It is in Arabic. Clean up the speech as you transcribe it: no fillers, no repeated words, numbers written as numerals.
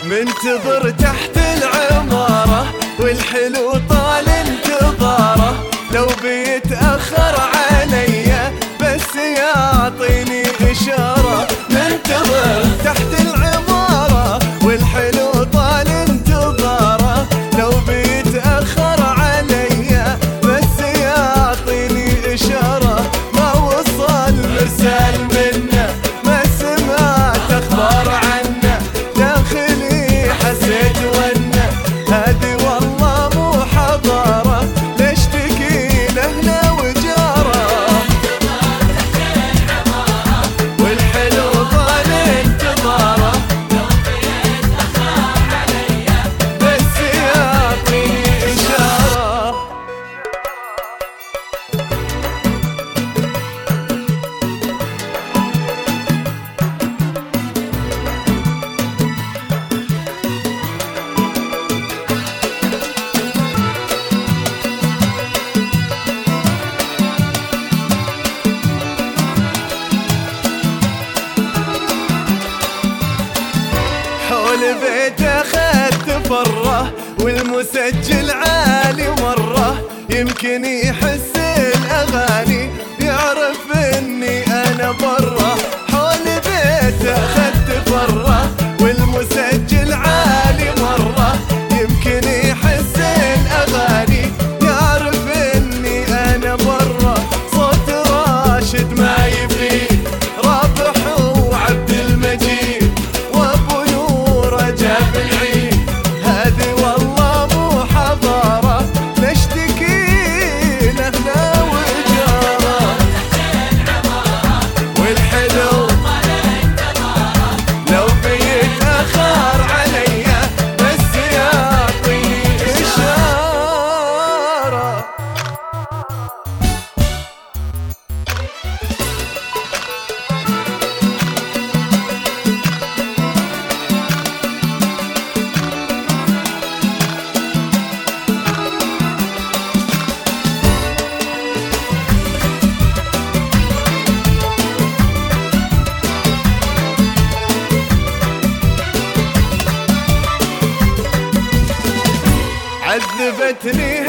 منتظر تحت العمارة والحلو طال انتظاره، لو بيتأخر عليا بس يعطيني إشارة. منتظر تحت العمارة والحلو طال انتظاره، لو بيتأخر عليا بس يعطيني إشارة. ما وصل مرسال منه، ما سمعت أخبار عنه، داخلي حسيت وانه هادي والله مو حضاره، نشتكي لهنا وجاره. والحلو طال انتظاره، بس يعطيني إشارة. حول بيته خدت فره والمسجل عالي مرة، يمكن يحس الأغاني يعرف إني أنا برا. حول بيته خدت فره والمسجل عالي مرة، يمكن يحس الأغاني يعرف إني أنا برا. صوت راشد ما يفيد، رابح وعبد المجيد، وابو نور جاب العيد، هذه والله مو حضاره، نشتكي لهنا وجاره. والحلو لو بيتأخر عليا بس يعطيني إشارة. عذبتني